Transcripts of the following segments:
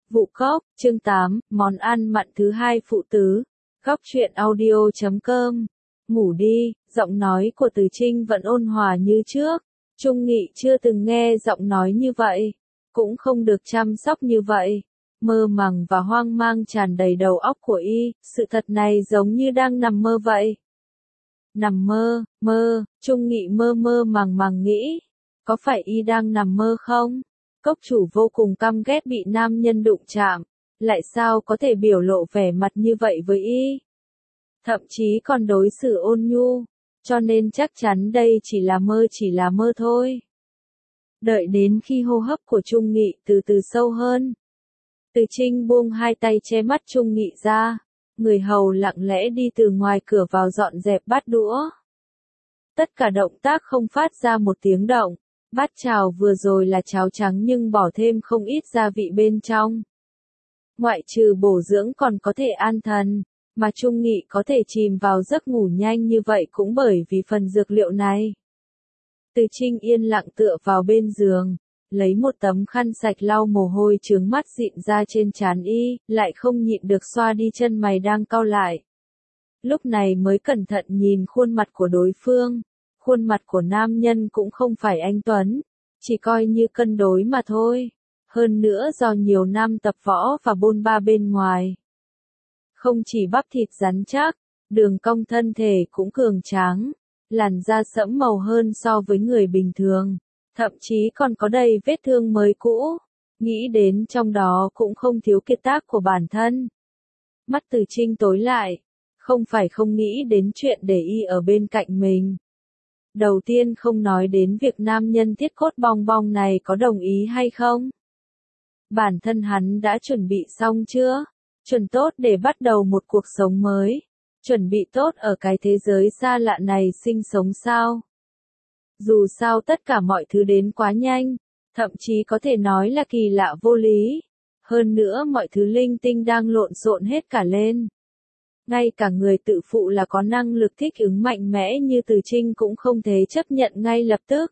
Vụ cốc, chương 8, món ăn mặn thứ hai phụ tứ. Góc truyện audio.com. Ngủ đi, giọng nói của Từ Trinh vẫn ôn hòa như trước. Trung Nghị chưa từng nghe giọng nói như vậy, cũng không được chăm sóc như vậy. Mơ màng và hoang mang tràn đầy đầu óc của y, sự thật này giống như đang nằm mơ vậy. Nằm mơ, Trung Nghị mơ màng nghĩ. Có phải y đang nằm mơ không? Cốc chủ vô cùng căm ghét bị nam nhân đụng chạm, lại sao có thể biểu lộ vẻ mặt như vậy với y? Thậm chí còn đối xử ôn nhu, cho nên chắc chắn đây chỉ là mơ thôi. Đợi đến khi hô hấp của Trung Nghị từ từ sâu hơn, Từ Trinh buông hai tay che mắt Trung Nghị ra, người hầu lặng lẽ đi từ ngoài cửa vào dọn dẹp bát đũa. Tất cả động tác không phát ra một tiếng động. Bát cháo vừa rồi là cháo trắng nhưng bỏ thêm không ít gia vị bên trong. Ngoại trừ bổ dưỡng còn có thể an thần, mà Trung Nghị có thể chìm vào giấc ngủ nhanh như vậy cũng bởi vì phần dược liệu này. Từ Trinh yên lặng tựa vào bên giường, lấy một tấm khăn sạch lau mồ hôi chướng mắt dịn ra trên trán y, lại không nhịn được xoa đi chân mày đang cau lại. Lúc này mới cẩn thận nhìn khuôn mặt của đối phương. Khuôn mặt của nam nhân cũng không phải anh tuấn, chỉ coi như cân đối mà thôi. Hơn nữa do nhiều năm tập võ và bôn ba bên ngoài. Không chỉ bắp thịt rắn chắc, đường cong thân thể cũng cường tráng, làn da sẫm màu hơn so với người bình thường, thậm chí còn có đầy vết thương mới cũ. Nghĩ đến trong đó cũng không thiếu kiệt tác của bản thân. Mắt Từ Trinh tối lại, không phải không nghĩ đến chuyện để y ở bên cạnh mình. Đầu tiên không nói đến việc nam nhân thiết cốt bong bong này có đồng ý hay không. Bản thân hắn đã chuẩn bị xong chưa? Chuẩn tốt để bắt đầu một cuộc sống mới. Chuẩn bị tốt ở cái thế giới xa lạ này sinh sống sao? Dù sao tất cả mọi thứ đến quá nhanh, thậm chí có thể nói là kỳ lạ vô lý. Hơn nữa mọi thứ linh tinh đang lộn xộn hết cả lên. Ngay cả người tự phụ là có năng lực thích ứng mạnh mẽ như Từ Trinh cũng không thể chấp nhận ngay lập tức.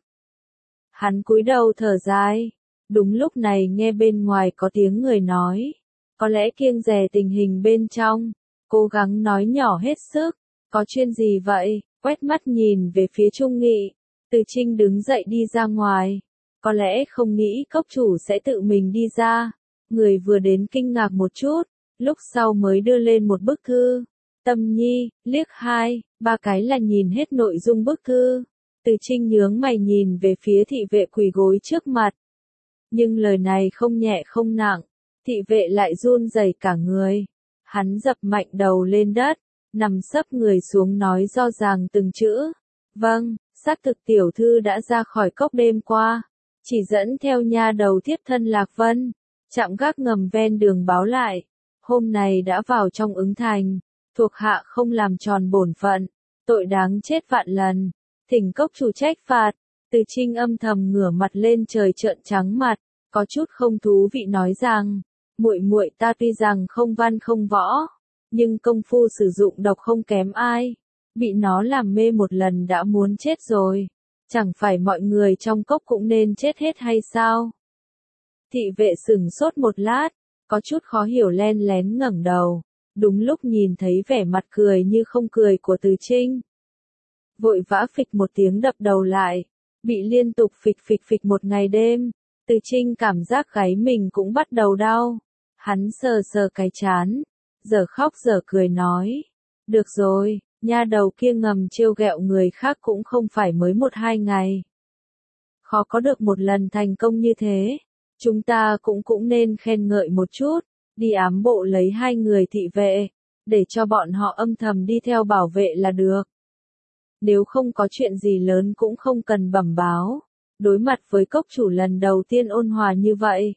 Hắn cúi đầu thở dài. Đúng lúc này nghe bên ngoài có tiếng người nói. Có lẽ kiêng dè tình hình bên trong. Cố gắng nói nhỏ hết sức. Có chuyện gì vậy? Quét mắt nhìn về phía Trung Nghị. Từ Trinh đứng dậy đi ra ngoài. Có lẽ không nghĩ cốc chủ sẽ tự mình đi ra. Người vừa đến kinh ngạc một chút. Lúc sau mới đưa lên một bức thư. Tâm Nhi, liếc 2, 3 cái là nhìn hết nội dung bức thư. Từ Trinh nhướng mày nhìn về phía thị vệ quỳ gối trước mặt. Nhưng lời này không nhẹ không nặng, thị vệ lại run rẩy cả người. Hắn dập mạnh đầu lên đất, nằm sấp người xuống nói rõ ràng từng chữ. Vâng, xác thực tiểu thư đã ra khỏi cốc đêm qua. Chỉ dẫn theo nha đầu thiếp thân Lạc Vân. Trạm gác ngầm ven đường báo lại. Hôm nay đã vào trong ứng thành. Thuộc hạ không làm tròn bổn phận. Tội đáng chết vạn lần. Thỉnh cốc chủ trách phạt. Từ Trinh âm thầm ngửa mặt lên trời trợn trắng mặt. Có chút không thú vị nói rằng. Muội ta tuy rằng không văn không võ. Nhưng công phu sử dụng độc không kém ai. Bị nó làm mê một lần đã muốn chết rồi. Chẳng phải mọi người trong cốc cũng nên chết hết hay sao? Thị vệ sửng sốt một lát, có chút khó hiểu len lén ngẩng đầu, đúng lúc nhìn thấy vẻ mặt cười như không cười của Từ Trinh. Vội vã phịch một tiếng đập đầu lại, bị liên tục phịch một ngày đêm, Từ Trinh cảm giác gáy mình cũng bắt đầu đau. Hắn sờ cái trán, giờ khóc giờ cười nói, được rồi, nha đầu kia ngầm trêu ghẹo người khác cũng không phải mới 1-2 ngày. Khó có được một lần thành công như thế. Chúng ta cũng nên khen ngợi một chút, đi ám bộ lấy 2 người thị vệ, để cho bọn họ âm thầm đi theo bảo vệ là được. Nếu không có chuyện gì lớn cũng không cần bẩm báo, đối mặt với cốc chủ lần đầu tiên ôn hòa như vậy.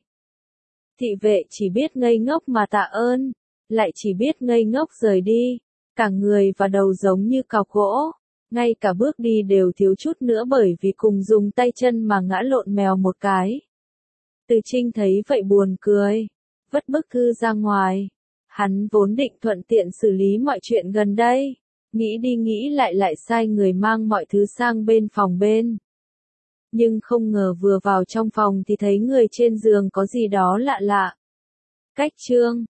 Thị vệ chỉ biết ngây ngốc mà tạ ơn, lại chỉ biết ngây ngốc rời đi, cả người và đầu giống như cọc gỗ, ngay cả bước đi đều thiếu chút nữa bởi vì cùng dùng tay chân mà ngã lộn mèo một cái. Từ Trinh thấy vậy buồn cười, vứt bức thư ra ngoài. Hắn vốn định thuận tiện xử lý mọi chuyện gần đây, nghĩ đi nghĩ lại sai người mang mọi thứ sang bên phòng bên. Nhưng không ngờ vừa vào trong phòng thì thấy người trên giường có gì đó lạ lạ. Cách chương